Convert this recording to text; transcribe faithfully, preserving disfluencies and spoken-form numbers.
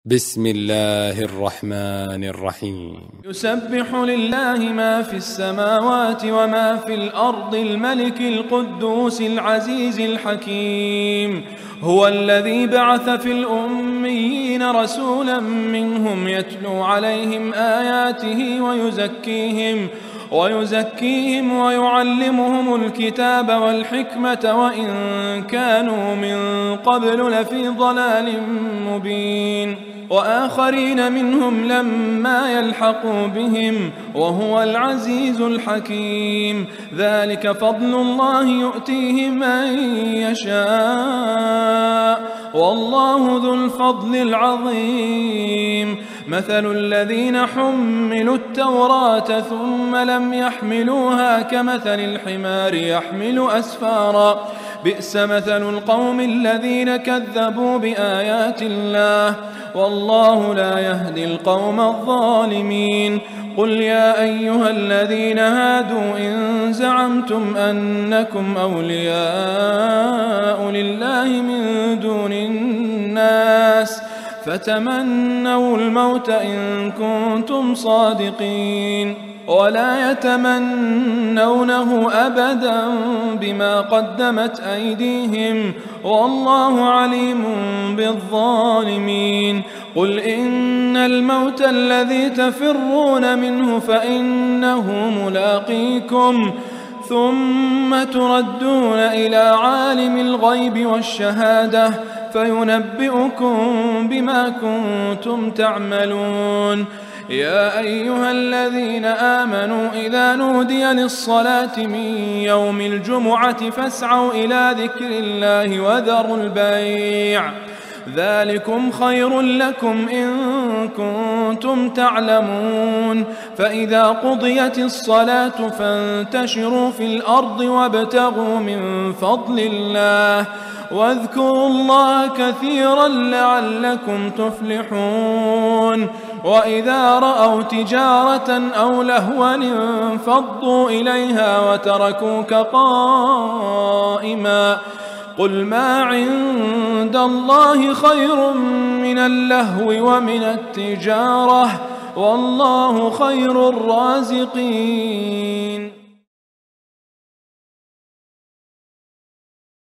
بسم الله الرحمن الرحيم. يسبح لله ما في السماوات وما في الأرض الملك القدوس العزيز الحكيم. هو الذي بعث في الأميين رسولا منهم يتلو عليهم آياته ويزكيهم ويزكيهم ويعلمهم الكتاب والحكمة وإن كانوا من قبل لفي ضلال مبين، وآخرين منهم لما يلحقوا بهم وهو العزيز الحكيم. ذلك فضل الله يؤتيه من يشاء والله ذو الفضل العظيم. مثل الذين حملوا التوراة ثم لم يحملوها كمثل الحمار يحمل أسفارا، بئس مثل القوم الذين كذبوا بآيات الله والله لا يهدي القوم الظالمين. قل يا أيها الذين هادوا إن زعمتم أنكم أولياء لله من دون الناس فتمنوا الموت إن كنتم صادقين، ولا يتمنونه أبدا بما قدمت أيديهم والله عليم بالظالمين. قل إن الموت الذي تفرون منه فإنه ملاقيكم ثم تردون إلى عالم الغيب والشهادة فينبئكم بما كنتم تعملون. يا أيها الذين آمنوا إذا نودي للصلاة من يوم الجمعة فاسعوا إلى ذكر الله وذروا البيع، ذلكم خير لكم إن كنتم تعلمون. فإذا قضيت الصلاة فانتشروا في الأرض وابتغوا من فضل الله واذكروا الله كثيرا لعلكم تفلحون. وإذا رأوا تجارة أو لهوا انفضوا إليها وتركوك قائما. قل ما عند الله خير من اللهو ومن التجارة والله خير الرازقين.